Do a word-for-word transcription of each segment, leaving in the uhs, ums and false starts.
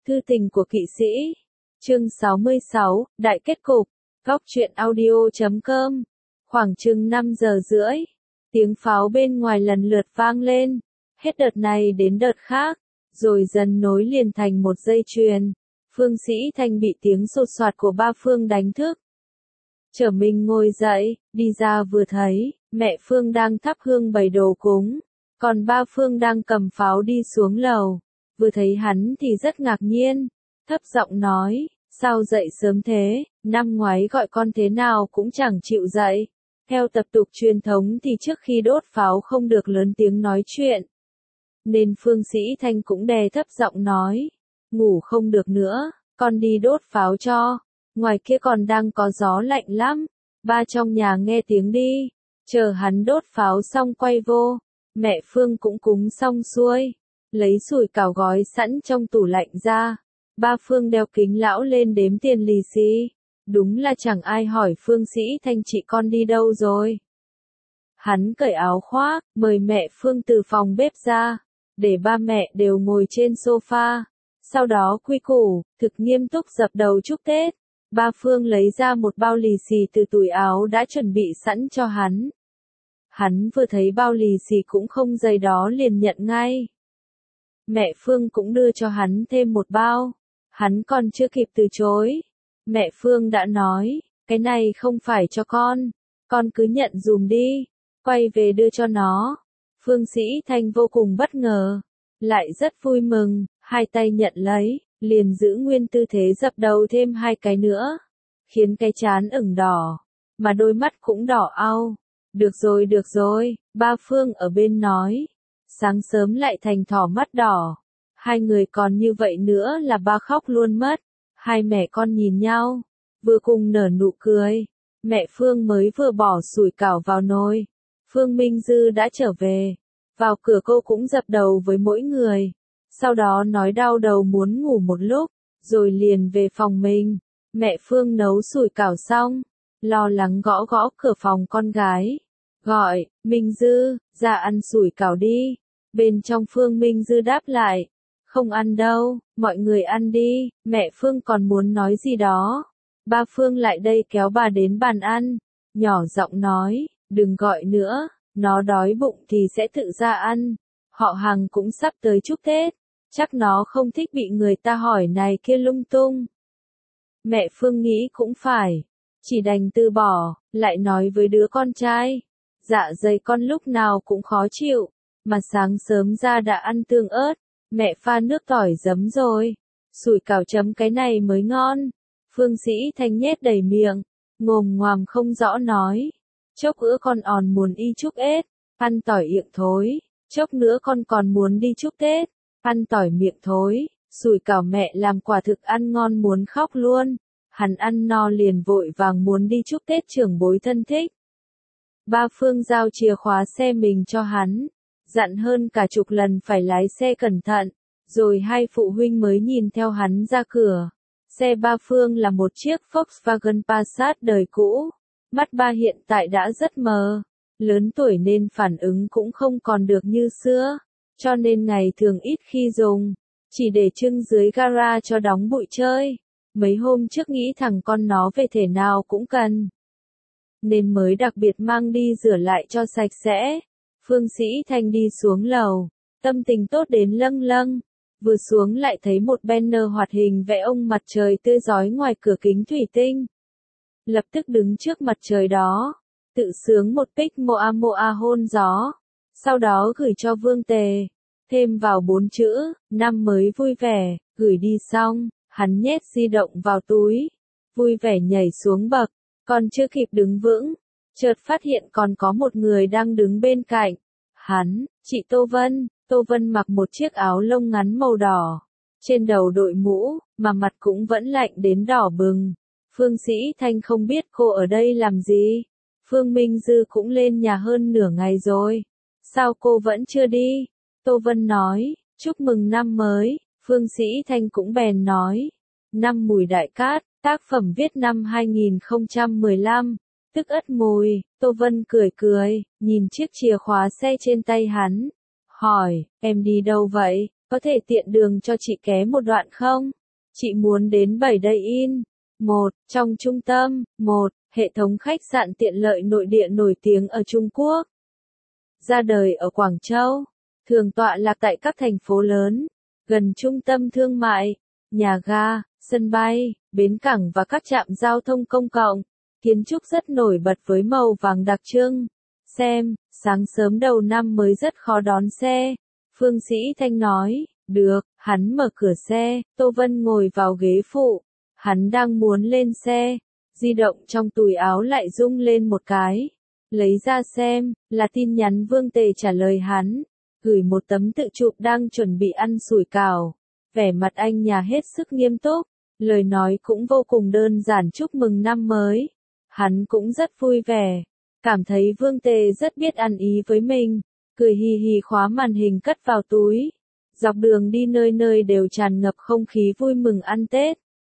Thư tình của kỵ sĩ. Chương sáu mươi sáu, Đại kết cục. Góc truyện audio chấm com. Khoảng chừng năm giờ rưỡi, tiếng pháo bên ngoài lần lượt vang lên, hết đợt này đến đợt khác, rồi dần nối liền thành một dây chuyền. Phương Sĩ Thanh bị tiếng sột soạt của ba Phương đánh thức. Trở mình ngồi dậy, đi ra vừa thấy, mẹ Phương đang thắp hương bày đồ cúng, còn ba Phương đang cầm pháo đi xuống lầu. Vừa thấy hắn thì rất ngạc nhiên, thấp giọng nói, sao dậy sớm thế, năm ngoái gọi con thế nào cũng chẳng chịu dậy. Theo tập tục truyền thống thì trước khi đốt pháo không được lớn tiếng nói chuyện. Nên Phương Sĩ Thanh cũng đè thấp giọng nói, ngủ không được nữa, con đi đốt pháo cho, ngoài kia còn đang có gió lạnh lắm. Ba trong nhà nghe tiếng đi, chờ hắn đốt pháo xong quay vô, mẹ Phương cũng cúng xong xuôi, lấy sủi cảo gói sẵn trong tủ lạnh ra. Ba Phương đeo kính lão lên đếm tiền lì xì. Đúng là chẳng ai hỏi Phương Sĩ Thanh chị con đi đâu rồi. Hắn cởi áo khoác, mời mẹ Phương từ phòng bếp ra, để ba mẹ đều ngồi trên sofa. Sau đó quy củ, thực nghiêm túc dập đầu chúc Tết. Ba Phương lấy ra một bao lì xì từ túi áo đã chuẩn bị sẵn cho hắn. Hắn vừa thấy bao lì xì cũng không dày đó liền nhận ngay. Mẹ Phương cũng đưa cho hắn thêm một bao. Hắn còn chưa kịp từ chối, mẹ Phương đã nói, cái này không phải cho con, con cứ nhận dùm đi, quay về đưa cho nó. Phương Sĩ Thanh vô cùng bất ngờ, lại rất vui mừng, hai tay nhận lấy, liền giữ nguyên tư thế dập đầu thêm hai cái nữa, khiến cái trán ửng đỏ, mà đôi mắt cũng đỏ au. Được rồi được rồi, ba Phương ở bên nói, sáng sớm lại thành thỏ mắt đỏ. Hai người còn như vậy nữa là ba khóc luôn mất. Hai mẹ con nhìn nhau, vừa cùng nở nụ cười. Mẹ Phương mới vừa bỏ sủi cảo vào nồi. Phương Minh Dư đã trở về. Vào cửa cô cũng dập đầu với mỗi người. Sau đó nói đau đầu muốn ngủ một lúc, rồi liền về phòng mình. Mẹ Phương nấu sủi cảo xong, lo lắng gõ gõ cửa phòng con gái. Gọi, Minh Dư, ra ăn sủi cảo đi. Bên trong Phương Minh Dư đáp lại. Không ăn đâu, mọi người ăn đi. Mẹ Phương còn muốn nói gì đó. Ba Phương lại đây kéo bà đến bàn ăn, nhỏ giọng nói, đừng gọi nữa, nó đói bụng thì sẽ tự ra ăn. Họ Hàng cũng sắp tới chúc Tết, chắc nó không thích bị người ta hỏi này kia lung tung. Mẹ Phương nghĩ cũng phải, chỉ đành từ bỏ, lại nói với đứa con trai, dạ dày con lúc nào cũng khó chịu, mà sáng sớm ra đã ăn tương ớt. Mẹ pha nước tỏi giấm rồi, sủi cảo chấm cái này mới ngon. Phương Sĩ Thanh nhét đầy miệng, ngồm ngoàm không rõ nói. Chốc nữa con còn muốn đi chúc ết, ăn tỏi miệng thối. Chốc nữa con còn muốn đi chúc Tết, ăn tỏi miệng thối. Sủi cảo mẹ làm quả thực ăn ngon muốn khóc luôn. Hắn ăn no liền vội vàng muốn đi chúc Tết trưởng bối thân thích. Ba Phương giao chìa khóa xe mình cho hắn. Dặn hơn cả chục lần phải lái xe cẩn thận, rồi hai phụ huynh mới nhìn theo hắn ra cửa. Xe ba Phương là một chiếc Volkswagen Passat đời cũ, mắt ba hiện tại đã rất mờ, lớn tuổi nên phản ứng cũng không còn được như xưa, cho nên ngày thường ít khi dùng, chỉ để trưng dưới gara cho đóng bụi chơi. Mấy hôm trước nghĩ thằng con nó về thể nào cũng cần, nên mới đặc biệt mang đi rửa lại cho sạch sẽ. Phương Sĩ Thanh đi xuống lầu, tâm tình tốt đến lâng lâng, vừa xuống lại thấy một banner hoạt hình vẽ ông mặt trời tươi rói ngoài cửa kính thủy tinh. Lập tức đứng trước mặt trời đó, tự sướng một pic moa moa hôn gió, sau đó gửi cho Vương Tề, thêm vào bốn chữ, năm mới vui vẻ, gửi đi xong, hắn nhét di động vào túi, vui vẻ nhảy xuống bậc, còn chưa kịp đứng vững. Chợt phát hiện còn có một người đang đứng bên cạnh. Hắn, chị Tô Vân. Tô Vân mặc một chiếc áo lông ngắn màu đỏ. Trên đầu đội mũ, mà mặt cũng vẫn lạnh đến đỏ bừng. Phương Sĩ Thanh không biết cô ở đây làm gì. Phương Minh Dư cũng lên nhà hơn nửa ngày rồi. Sao cô vẫn chưa đi? Tô Vân nói, chúc mừng năm mới. Phương Sĩ Thanh cũng bèn nói. Năm Mùi Đại Cát, tác phẩm viết năm hai nghìn không trăm mười lăm. Tức Ất Mùi. Tô Vân cười cười, nhìn chiếc chìa khóa xe trên tay hắn. Hỏi, em đi đâu vậy? Có thể tiện đường cho chị ké một đoạn không? Chị muốn đến bảy Day In. một. Trong trung tâm. một. Hệ thống khách sạn tiện lợi nội địa nổi tiếng ở Trung Quốc. Ra đời ở Quảng Châu. Thường tọa lạc tại các thành phố lớn, gần trung tâm thương mại, nhà ga, sân bay, bến cảng và các trạm giao thông công cộng. Kiến trúc rất nổi bật với màu vàng đặc trưng. Xem, sáng sớm đầu năm mới rất khó đón xe. Phương Sĩ Thanh nói, được, hắn mở cửa xe, Tô Vân ngồi vào ghế phụ. Hắn đang muốn lên xe, di động trong túi áo lại rung lên một cái. Lấy ra xem, là tin nhắn Vương Tề trả lời hắn, gửi một tấm tự chụp đang chuẩn bị ăn sủi cảo. Vẻ mặt anh nhà hết sức nghiêm túc, lời nói cũng vô cùng đơn giản chúc mừng năm mới. Hắn cũng rất vui vẻ, cảm thấy Vương Tề rất biết ăn ý với mình, cười hì hì khóa màn hình cất vào túi. Dọc đường đi nơi nơi đều tràn ngập không khí vui mừng ăn Tết.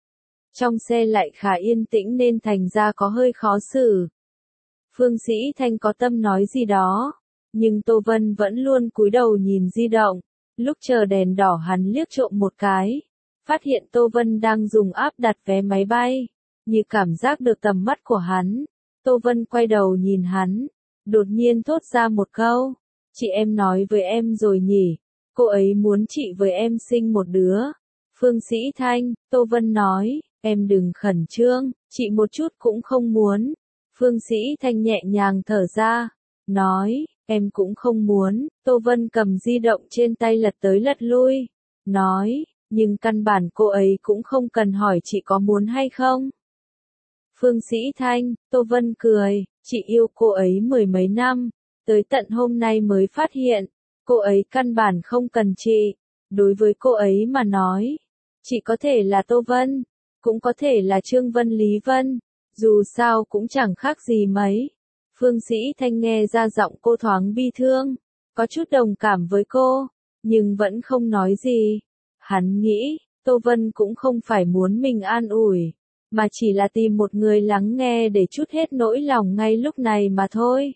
Trong xe lại khá yên tĩnh nên thành ra có hơi khó xử. Phương Sĩ Thanh có tâm nói gì đó, nhưng Tô Vân vẫn luôn cúi đầu nhìn di động. Lúc chờ đèn đỏ hắn liếc trộm một cái, phát hiện Tô Vân đang dùng app đặt vé máy bay, như cảm giác được tầm mắt của hắn. Tô Vân quay đầu nhìn hắn, đột nhiên thốt ra một câu, chị em nói với em rồi nhỉ, cô ấy muốn chị với em sinh một đứa. Phương Sĩ Thanh, Tô Vân nói, em đừng khẩn trương, chị một chút cũng không muốn. Phương Sĩ Thanh nhẹ nhàng thở ra, nói, em cũng không muốn. Tô Vân cầm di động trên tay lật tới lật lui, nói, nhưng căn bản cô ấy cũng không cần hỏi chị có muốn hay không. Phương Sĩ Thanh, Tô Vân cười, chị yêu cô ấy mười mấy năm, tới tận hôm nay mới phát hiện, cô ấy căn bản không cần chị. Đối với cô ấy mà nói, chị có thể là Tô Vân, cũng có thể là Trương Vân Lý Vân, dù sao cũng chẳng khác gì mấy. Phương Sĩ Thanh nghe ra giọng cô thoáng bi thương, có chút đồng cảm với cô, nhưng vẫn không nói gì. Hắn nghĩ, Tô Vân cũng không phải muốn mình an ủi, mà chỉ là tìm một người lắng nghe để trút hết nỗi lòng ngay lúc này mà thôi.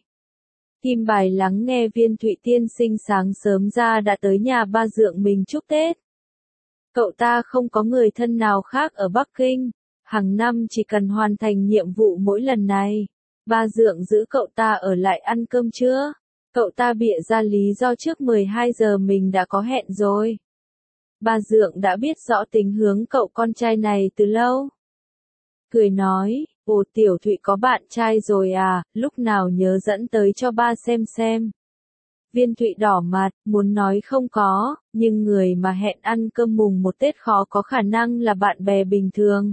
Kim bài lắng nghe Viên Thụy tiên sinh sáng sớm ra đã tới nhà ba dượng mình chúc Tết. Cậu ta không có người thân nào khác ở Bắc Kinh, hàng năm chỉ cần hoàn thành nhiệm vụ mỗi lần này. Ba dượng giữ cậu ta ở lại ăn cơm trưa. Cậu ta bịa ra lý do trước mười hai giờ mình đã có hẹn rồi. Ba dượng đã biết rõ tính hướng cậu con trai này từ lâu. Cười nói, ồ Tiểu Thụy có bạn trai rồi à, lúc nào nhớ dẫn tới cho ba xem xem. Viên Thụy đỏ mặt, muốn nói không có, nhưng người mà hẹn ăn cơm mùng một Tết khó có khả năng là bạn bè bình thường.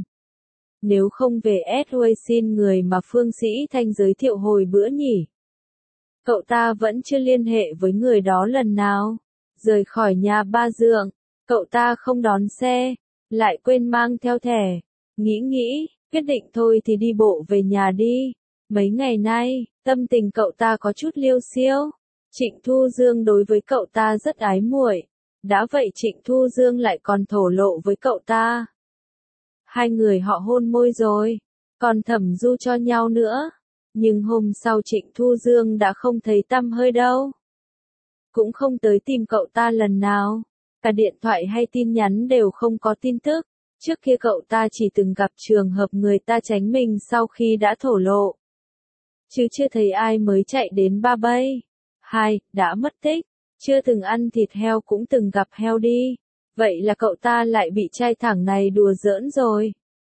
Nếu không về S-Way xin người mà Phương Sĩ Thanh giới thiệu hồi bữa nhỉ. Cậu ta vẫn chưa liên hệ với người đó lần nào. Rời khỏi nhà ba dượng, cậu ta không đón xe, lại quên mang theo thẻ. Nghĩ nghĩ, quyết định thôi thì đi bộ về nhà đi. Mấy ngày nay, tâm tình cậu ta có chút liêu xiêu. Trịnh Thu Dương đối với cậu ta rất ái muội. Đã vậy Trịnh Thu Dương lại còn thổ lộ với cậu ta. Hai người họ hôn môi rồi, còn thẩm du cho nhau nữa. Nhưng hôm sau Trịnh Thu Dương đã không thấy tăm hơi đâu. Cũng không tới tìm cậu ta lần nào. Cả điện thoại hay tin nhắn đều không có tin tức. Trước kia cậu ta chỉ từng gặp trường hợp người ta tránh mình sau khi đã thổ lộ. Chứ chưa thấy ai mới chạy đến ba bay. Hai, đã mất tích. Chưa từng ăn thịt heo cũng từng gặp heo đi. Vậy là cậu ta lại bị trai thẳng này đùa giỡn rồi.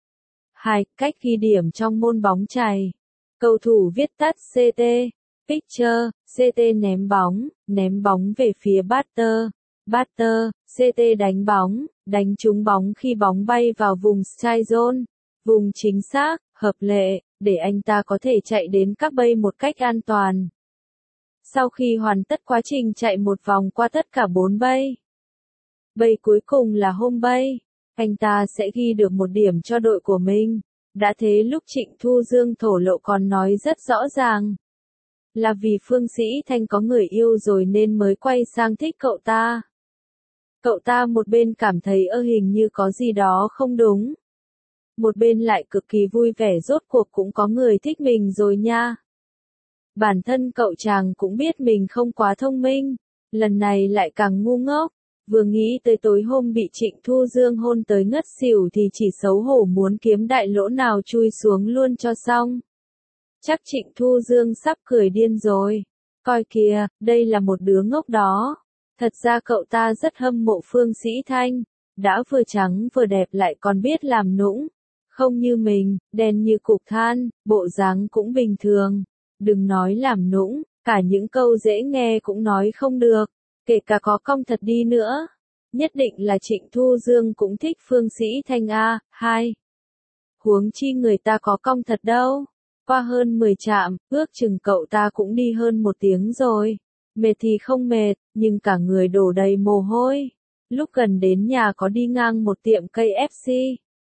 Hai, cách ghi điểm trong môn bóng chày. Cầu thủ viết tắt xê tê. Picture, xê tê ném bóng, ném bóng về phía batter. Batter, xê tê đánh bóng, đánh trúng bóng khi bóng bay vào vùng strike zone. Vùng chính xác, hợp lệ, để anh ta có thể chạy đến các bay một cách an toàn. Sau khi hoàn tất quá trình chạy một vòng qua tất cả bốn bay. Bay cuối cùng là home bay, anh ta sẽ ghi được một điểm cho đội của mình. Đã thế lúc Trịnh Thu Dương thổ lộ còn nói rất rõ ràng. Là vì Phương Sĩ Thanh có người yêu rồi nên mới quay sang thích cậu ta. Cậu ta một bên cảm thấy ơ hình như có gì đó không đúng. Một bên lại cực kỳ vui vẻ rốt cuộc cũng có người thích mình rồi nha. Bản thân cậu chàng cũng biết mình không quá thông minh. Lần này lại càng ngu ngốc. Vừa nghĩ tới tối hôm bị Trịnh Thu Dương hôn tới ngất xỉu thì chỉ xấu hổ muốn kiếm đại lỗ nào chui xuống luôn cho xong. Chắc Trịnh Thu Dương sắp cười điên rồi. Coi kìa, đây là một đứa ngốc đó. Thật ra cậu ta rất hâm mộ Phương Sĩ Thanh. Đã vừa trắng vừa đẹp lại còn biết làm nũng. Không như mình, đen như cục than, bộ dáng cũng bình thường. Đừng nói làm nũng, cả những câu dễ nghe cũng nói không được. Kể cả có cong thật đi nữa. Nhất định là Trịnh Thu Dương cũng thích Phương Sĩ Thanh a. Hai. Huống chi người ta có cong thật đâu. Qua hơn mười trạm, ước chừng cậu ta cũng đi hơn một tiếng rồi. Mệt thì không mệt, nhưng cả người đổ đầy mồ hôi. Lúc gần đến nhà có đi ngang một tiệm cây ép xê.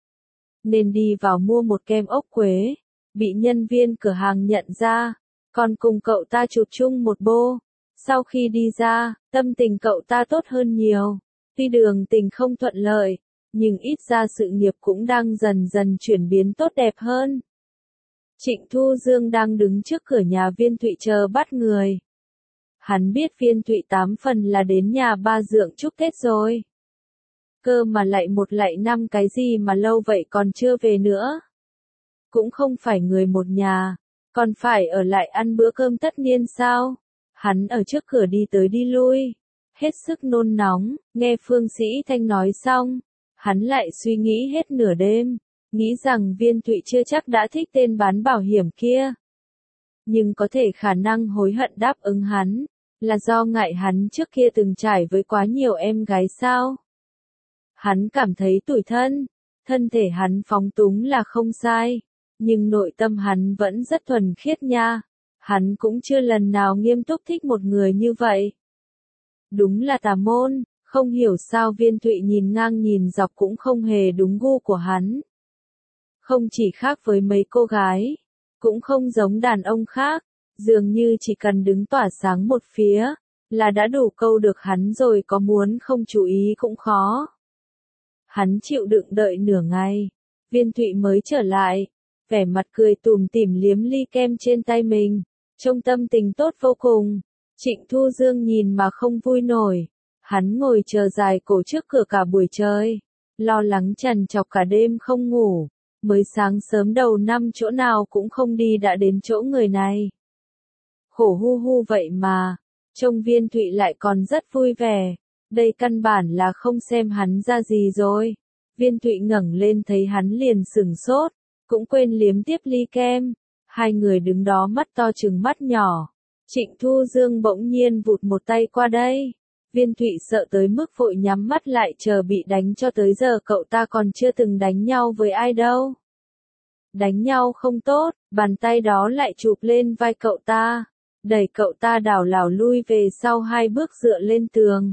Nên đi vào mua một kem ốc quế. Bị nhân viên cửa hàng nhận ra. Còn cùng cậu ta chụp chung một bô. Sau khi đi ra, tâm tình cậu ta tốt hơn nhiều. Tuy đường tình không thuận lợi, nhưng ít ra sự nghiệp cũng đang dần dần chuyển biến tốt đẹp hơn. Trịnh Thu Dương đang đứng trước cửa nhà Viên Thụy chờ bắt người. Hắn biết Viên Thụy tám phần là đến nhà ba dượng chúc Tết rồi. Cơ mà lại một lại năm cái gì mà lâu vậy còn chưa về nữa. Cũng không phải người một nhà, còn phải ở lại ăn bữa cơm tất niên sao? Hắn ở trước cửa đi tới đi lui, hết sức nôn nóng, nghe Phương Sĩ Thanh nói xong, hắn lại suy nghĩ hết nửa đêm, nghĩ rằng Viên Thụy chưa chắc đã thích tên bán bảo hiểm kia. Nhưng có thể khả năng hối hận đáp ứng hắn, là do ngại hắn trước kia từng trải với quá nhiều em gái sao? Hắn cảm thấy tủi thân, thân thể hắn phóng túng là không sai, nhưng nội tâm hắn vẫn rất thuần khiết nha. Hắn cũng chưa lần nào nghiêm túc thích một người như vậy. Đúng là tà môn, không hiểu sao Viên Thụy nhìn ngang nhìn dọc cũng không hề đúng gu của hắn. Không chỉ khác với mấy cô gái, cũng không giống đàn ông khác, dường như chỉ cần đứng tỏa sáng một phía, là đã đủ câu được hắn rồi, có muốn không chú ý cũng khó. Hắn chịu đựng đợi nửa ngày, Viên Thụy mới trở lại, vẻ mặt cười tủm tỉm liếm ly kem trên tay mình. Trông tâm tình tốt vô cùng. Trịnh Thu Dương nhìn mà không vui nổi. Hắn ngồi chờ dài cổ trước cửa cả buổi trời. Lo lắng trằn trọc cả đêm không ngủ. Mới sáng sớm đầu năm chỗ nào cũng không đi đã đến chỗ người này. Khổ hu hu vậy mà. Trông Viên Thụy lại còn rất vui vẻ. Đây căn bản là không xem hắn ra gì rồi. Viên Thụy ngẩng lên thấy hắn liền sửng sốt. Cũng quên liếm tiếp ly kem. Hai người đứng đó mắt to trừng mắt nhỏ. Trịnh Thu Dương bỗng nhiên vụt một tay qua đây. Viên Thụy sợ tới mức vội nhắm mắt lại chờ bị đánh, cho tới giờ cậu ta còn chưa từng đánh nhau với ai đâu. Đánh nhau không tốt, bàn tay đó lại chụp lên vai cậu ta. Đẩy cậu ta đảo lảo lui về sau hai bước dựa lên tường.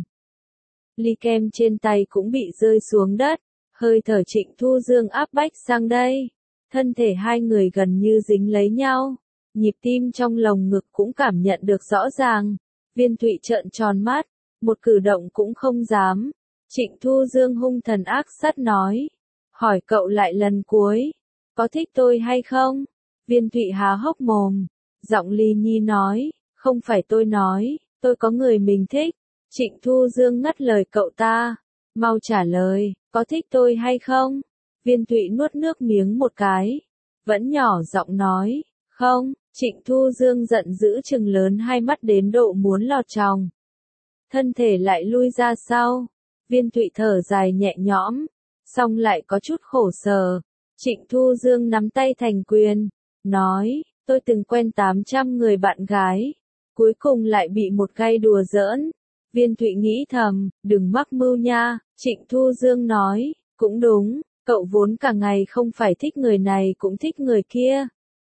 Ly kem trên tay cũng bị rơi xuống đất. Hơi thở Trịnh Thu Dương áp bách sang đây. Thân thể hai người gần như dính lấy nhau, nhịp tim trong lồng ngực cũng cảm nhận được rõ ràng. Viên Thụy trợn tròn mắt, một cử động cũng không dám. Trịnh Thu Dương hung thần ác sát nói, hỏi cậu lại lần cuối, có thích tôi hay không? Viên Thụy há hốc mồm, giọng ly nhi nói, không phải tôi nói, tôi có người mình thích. Trịnh Thu Dương ngắt lời cậu ta, mau trả lời, có thích tôi hay không? Viên Thụy nuốt nước miếng một cái, vẫn nhỏ giọng nói, không. Trịnh Thu Dương giận dữ trừng lớn hai mắt đến độ muốn lọt tròng. Thân thể lại lui ra sau. Viên Thụy thở dài nhẹ nhõm, xong lại có chút khổ sở. Trịnh Thu Dương nắm tay thành quyền, nói, tôi từng quen tám trăm người bạn gái, cuối cùng lại bị một gay đùa giỡn. Viên Thụy nghĩ thầm, đừng mắc mưu nha. Trịnh Thu Dương nói, cũng đúng. Cậu vốn cả ngày không phải thích người này cũng thích người kia.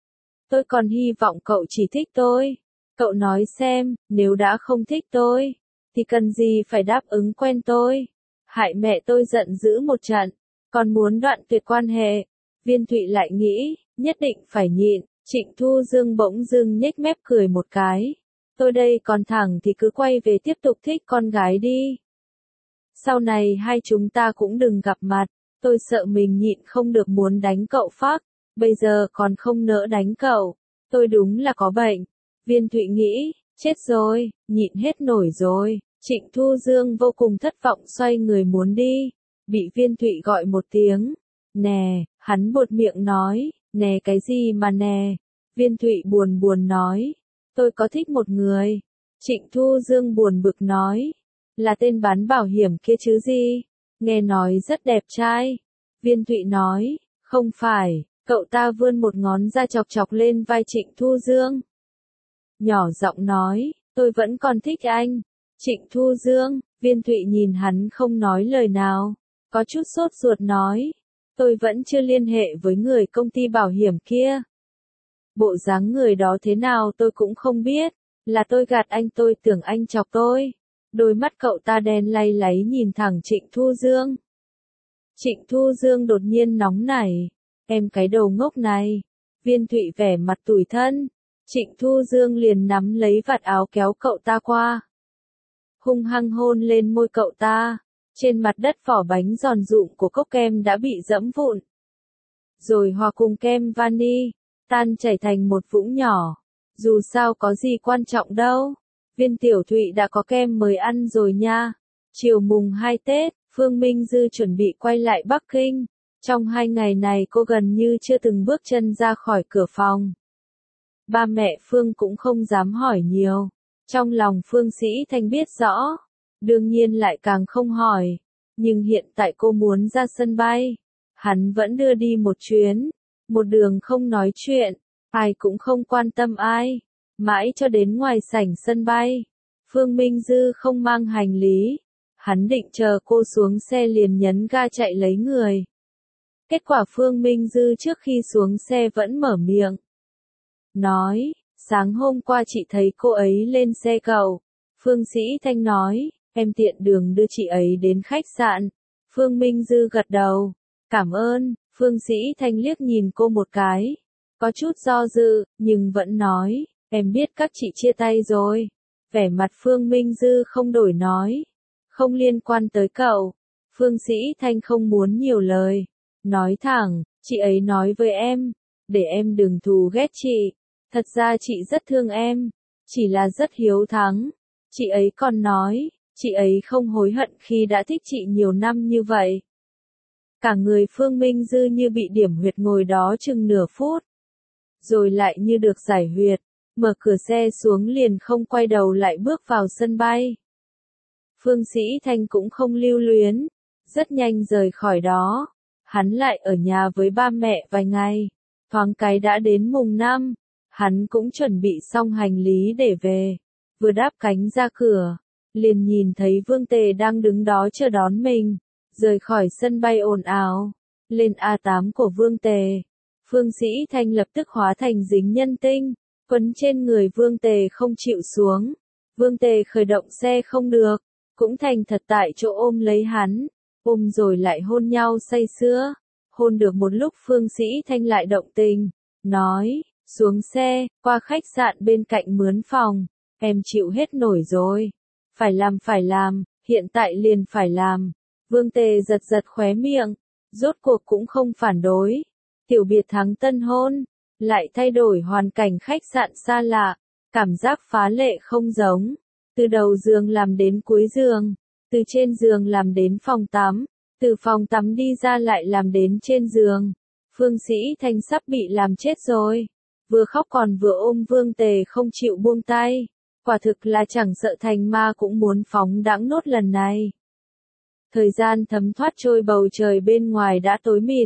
Tôi còn hy vọng cậu chỉ thích tôi. Cậu nói xem, nếu đã không thích tôi, thì cần gì phải đáp ứng quen tôi. Hại mẹ tôi giận dữ một trận, còn muốn đoạn tuyệt quan hệ. Viên Thụy lại nghĩ, nhất định phải nhịn. Trịnh Thu Dương bỗng dưng nhếch mép cười một cái. Tôi đây còn thẳng thì cứ quay về tiếp tục thích con gái đi. Sau này hai chúng ta cũng đừng gặp mặt. Tôi sợ mình nhịn không được muốn đánh cậu phác, bây giờ còn không nỡ đánh cậu, tôi đúng là có bệnh. Viên Thụy nghĩ, chết rồi, nhịn hết nổi rồi. Trịnh Thu Dương vô cùng thất vọng xoay người muốn đi, bị Viên Thụy gọi một tiếng. Nè, hắn buột miệng nói, nè cái gì mà nè. Viên Thụy buồn buồn nói, tôi có thích một người. Trịnh Thu Dương buồn bực nói, là tên bán bảo hiểm kia chứ gì, nghe nói rất đẹp trai. Viên Thụy nói, không phải, cậu ta vươn một ngón ra chọc chọc lên vai Trịnh Thu Dương. Nhỏ giọng nói, tôi vẫn còn thích anh. Trịnh Thu Dương, Viên Thụy nhìn hắn không nói lời nào, có chút sốt ruột nói, tôi vẫn chưa liên hệ với người công ty bảo hiểm kia. Bộ dáng người đó thế nào tôi cũng không biết, là tôi gạt anh, tôi tưởng anh chọc tôi. Đôi mắt cậu ta đen lay láy nhìn thẳng Trịnh Thu Dương. Trịnh Thu Dương đột nhiên nóng nảy, em cái đầu ngốc này. Viên Thụy vẻ mặt tủi thân, Trịnh Thu Dương liền nắm lấy vạt áo kéo cậu ta qua. Hung hăng hôn lên môi cậu ta, trên mặt đất vỏ bánh giòn rụm của cốc kem đã bị dẫm vụn. Rồi hòa cùng kem vani, tan chảy thành một vũng nhỏ. Dù sao có gì quan trọng đâu. Viên Tiểu Thụy đã có kem mới ăn rồi nha. Chiều mùng hai Tết, Phương Minh Dư chuẩn bị quay lại Bắc Kinh. Trong hai ngày này cô gần như chưa từng bước chân ra khỏi cửa phòng. Ba mẹ Phương cũng không dám hỏi nhiều. Trong lòng Phương Sĩ Thanh biết rõ, đương nhiên lại càng không hỏi. Nhưng hiện tại cô muốn ra sân bay. Hắn vẫn đưa đi một chuyến, một đường không nói chuyện, ai cũng không quan tâm ai. Mãi cho đến ngoài sảnh sân bay, Phương Minh Dư không mang hành lý. Hắn định chờ cô xuống xe liền nhấn ga chạy lấy người. Kết quả Phương Minh Dư trước khi xuống xe vẫn mở miệng. Nói, sáng hôm qua chị thấy cô ấy lên xe cậu. Phương Sĩ Thanh nói, em tiện đường đưa chị ấy đến khách sạn. Phương Minh Dư gật đầu. Cảm ơn. Phương Sĩ Thanh liếc nhìn cô một cái. Có chút do dự, nhưng vẫn nói, em biết các chị chia tay rồi. Vẻ mặt Phương Minh Dư không đổi nói. Không liên quan tới cậu. Phương Sĩ Thanh không muốn nhiều lời. Nói thẳng, chị ấy nói với em, để em đừng thù ghét chị. Thật ra chị rất thương em, chỉ là rất hiếu thắng. Chị ấy còn nói, chị ấy không hối hận khi đã thích chị nhiều năm như vậy. Cả người Phương Minh Dư như bị điểm huyệt ngồi đó chừng nửa phút. Rồi lại như được giải huyệt, mở cửa xe xuống liền không quay đầu lại bước vào sân bay. Phương Sĩ Thanh cũng không lưu luyến, rất nhanh rời khỏi đó. Hắn lại ở nhà với ba mẹ vài ngày, thoáng cái đã đến mùng năm, hắn cũng chuẩn bị xong hành lý để về. Vừa đáp cánh ra cửa, liền nhìn thấy Vương Tề đang đứng đó chờ đón mình. Rời khỏi sân bay ồn ào, lên A tám của Vương Tề. Phương Sĩ Thanh lập tức hóa thành dính nhân tinh, quấn trên người Vương Tề không chịu xuống. Vương Tề khởi động xe không được, cũng thành thật tại chỗ ôm lấy hắn, ôm rồi lại hôn nhau say sưa. Hôn được một lúc Phương Sĩ Thanh lại động tình, nói, xuống xe, qua khách sạn bên cạnh mướn phòng, em chịu hết nổi rồi. Phải làm phải làm, hiện tại liền phải làm. Vương Tề giật giật khóe miệng, rốt cuộc cũng không phản đối. Tiểu biệt thắng tân hôn, lại thay đổi hoàn cảnh khách sạn xa lạ, cảm giác phá lệ không giống. Từ đầu giường làm đến cuối giường, từ trên giường làm đến phòng tắm, từ phòng tắm đi ra lại làm đến trên giường. Phương Sĩ Thanh sắp bị làm chết rồi, vừa khóc còn vừa ôm Vương Tề không chịu buông tay. Quả thực là chẳng sợ thành ma cũng muốn phóng đãng nốt lần này. Thời gian thấm thoát trôi, bầu trời bên ngoài đã tối mịt.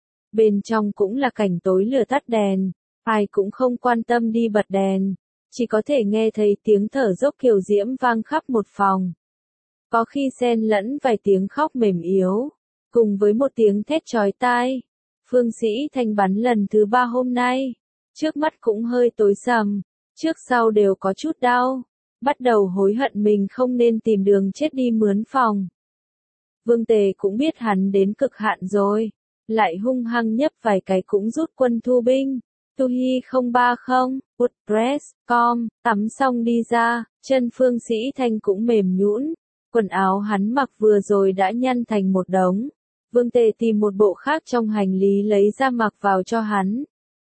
Bên trong cũng là cảnh tối lửa tắt đèn, ai cũng không quan tâm đi bật đèn, chỉ có thể nghe thấy tiếng thở dốc kiều diễm vang khắp một phòng. Có khi xen lẫn vài tiếng khóc mềm yếu, cùng với một tiếng thét chói tai. Phương Sĩ Thanh bắn lần thứ ba hôm nay, trước mắt cũng hơi tối sầm, trước sau đều có chút đau, bắt đầu hối hận mình không nên tìm đường chết đi mướn phòng. Vương Tề cũng biết hắn đến cực hạn rồi, lại hung hăng nhấp vài cái cũng rút quân thu binh. Tuhi không ba không, WordPress, com, tắm xong đi ra, chân Phương Sĩ Thanh cũng mềm nhũn, quần áo hắn mặc vừa rồi đã nhăn thành một đống. Vương Tề tìm một bộ khác trong hành lý lấy ra mặc vào cho hắn.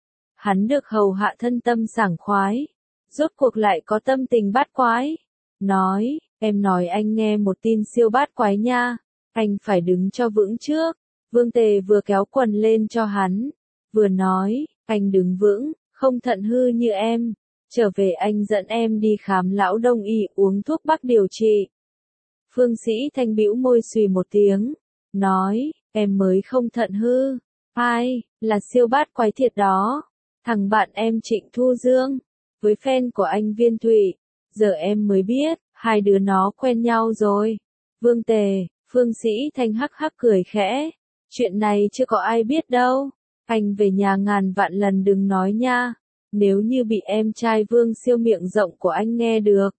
Hắn được hầu hạ thân tâm sảng khoái, rốt cuộc lại có tâm tình bát quái. Nói, em nói anh nghe một tin siêu bát quái nha, anh phải đứng cho vững trước. Vương Tề vừa kéo quần lên cho hắn, vừa nói, anh đứng vững, không thận hư như em, trở về anh dẫn em đi khám lão đông y uống thuốc bắc điều trị. Phương Sĩ Thanh bĩu môi xùy một tiếng, nói, em mới không thận hư, ai, là siêu bát quái thiệt đó, thằng bạn em Trịnh Thu Dương, với fan của anh Viên Thụy, giờ em mới biết, hai đứa nó quen nhau rồi. Vương Tề, Phương Sĩ Thanh hắc hắc cười khẽ, chuyện này chưa có ai biết đâu, anh về nhà ngàn vạn lần đừng nói nha, nếu như bị em trai Vương Siêu miệng rộng của anh nghe được.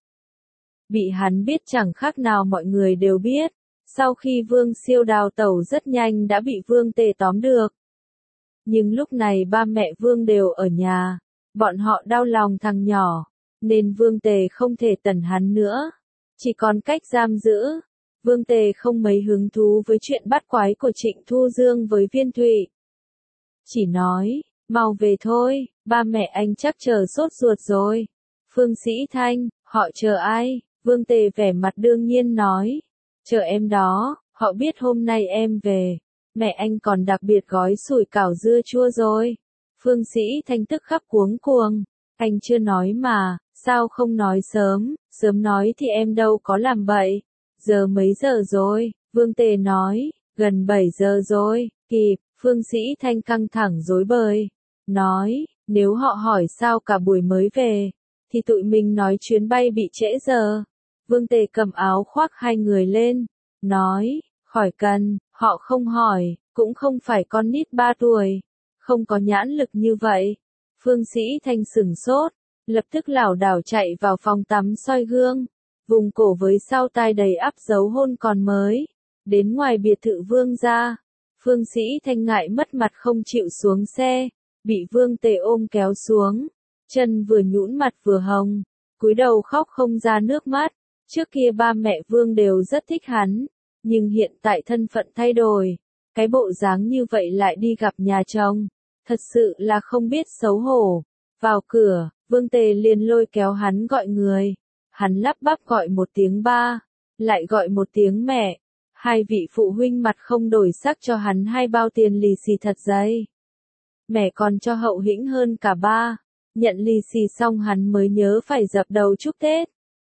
Bị hắn biết chẳng khác nào mọi người đều biết, sau khi Vương Siêu đào tẩu rất nhanh đã bị Vương Tề tóm được. Nhưng lúc này ba mẹ Vương đều ở nhà, bọn họ đau lòng thằng nhỏ, nên Vương Tề không thể tẩn hắn nữa, chỉ còn cách giam giữ. Vương Tề không mấy hứng thú với chuyện bắt quái của Trịnh Thu Dương với Viên Thụy. Chỉ nói, mau về thôi, ba mẹ anh chắc chờ sốt ruột rồi. Phương Sĩ Thanh, họ chờ ai? Vương Tề vẻ mặt đương nhiên nói, chờ em đó, họ biết hôm nay em về, mẹ anh còn đặc biệt gói sủi cảo dưa chua rồi. Phương Sĩ Thanh tức khắc cuống cuồng, anh chưa nói mà, sao không nói sớm, sớm nói thì em đâu có làm bậy. Giờ mấy giờ rồi? Vương Tề nói, gần bảy giờ rồi, kịp. Phương Sĩ Thanh căng thẳng rối bời, nói, nếu họ hỏi sao cả buổi mới về, thì tụi mình nói chuyến bay bị trễ giờ. Vương Tề cầm áo khoác hai người lên, nói, khỏi cần, họ không hỏi, cũng không phải con nít ba tuổi, không có nhãn lực như vậy. Phương Sĩ Thanh sửng sốt, lập tức lảo đảo chạy vào phòng tắm soi gương, vùng cổ với sau tai đầy ắp dấu hôn còn mới, đến ngoài biệt thự Vương gia. Phương Sĩ Thanh ngại mất mặt không chịu xuống xe, bị Vương Tề ôm kéo xuống, chân vừa nhũn mặt vừa hồng, cúi đầu khóc không ra nước mắt. Trước kia ba mẹ Vương đều rất thích hắn, nhưng hiện tại thân phận thay đổi, cái bộ dáng như vậy lại đi gặp nhà chồng, thật sự là không biết xấu hổ. Vào cửa, Vương Tề liền lôi kéo hắn gọi người, hắn lắp bắp gọi một tiếng ba, lại gọi một tiếng mẹ. Hai vị phụ huynh mặt không đổi sắc cho hắn hai bao tiền lì xì thật dày. Mẹ còn cho hậu hĩnh hơn cả ba. Nhận lì xì xong hắn mới nhớ phải dập đầu chúc Tết.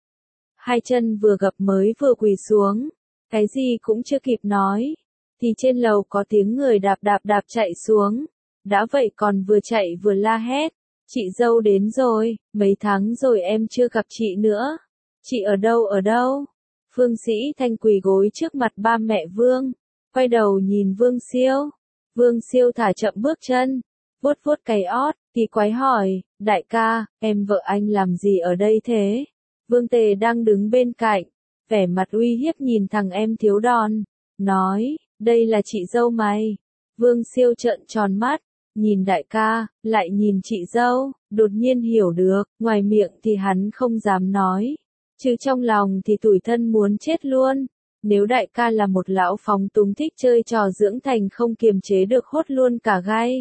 Hai chân vừa gập mới vừa quỳ xuống, cái gì cũng chưa kịp nói, thì trên lầu có tiếng người đạp đạp đạp chạy xuống. Đã vậy còn vừa chạy vừa la hét, chị dâu đến rồi, mấy tháng rồi em chưa gặp chị nữa. Chị ở đâu ở đâu? Phương Sĩ Thanh quỳ gối trước mặt ba mẹ Vương, quay đầu nhìn Vương Siêu. Vương Siêu thả chậm bước chân, vuốt vuốt cày ót, kỳ quái hỏi, đại ca, em vợ anh làm gì ở đây thế? Vương Tề đang đứng bên cạnh, vẻ mặt uy hiếp nhìn thằng em thiếu đòn, nói, đây là chị dâu mày. Vương Siêu trợn tròn mắt, nhìn đại ca, lại nhìn chị dâu, đột nhiên hiểu được, ngoài miệng thì hắn không dám nói, chứ trong lòng thì tủi thân muốn chết luôn. Nếu đại ca là một lão phóng túng thích chơi trò dưỡng thành không kiềm chế được hốt luôn cả gai,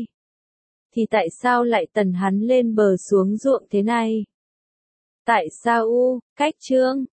thì tại sao lại tần hắn lên bờ xuống ruộng thế này? Tại sao u, cách chương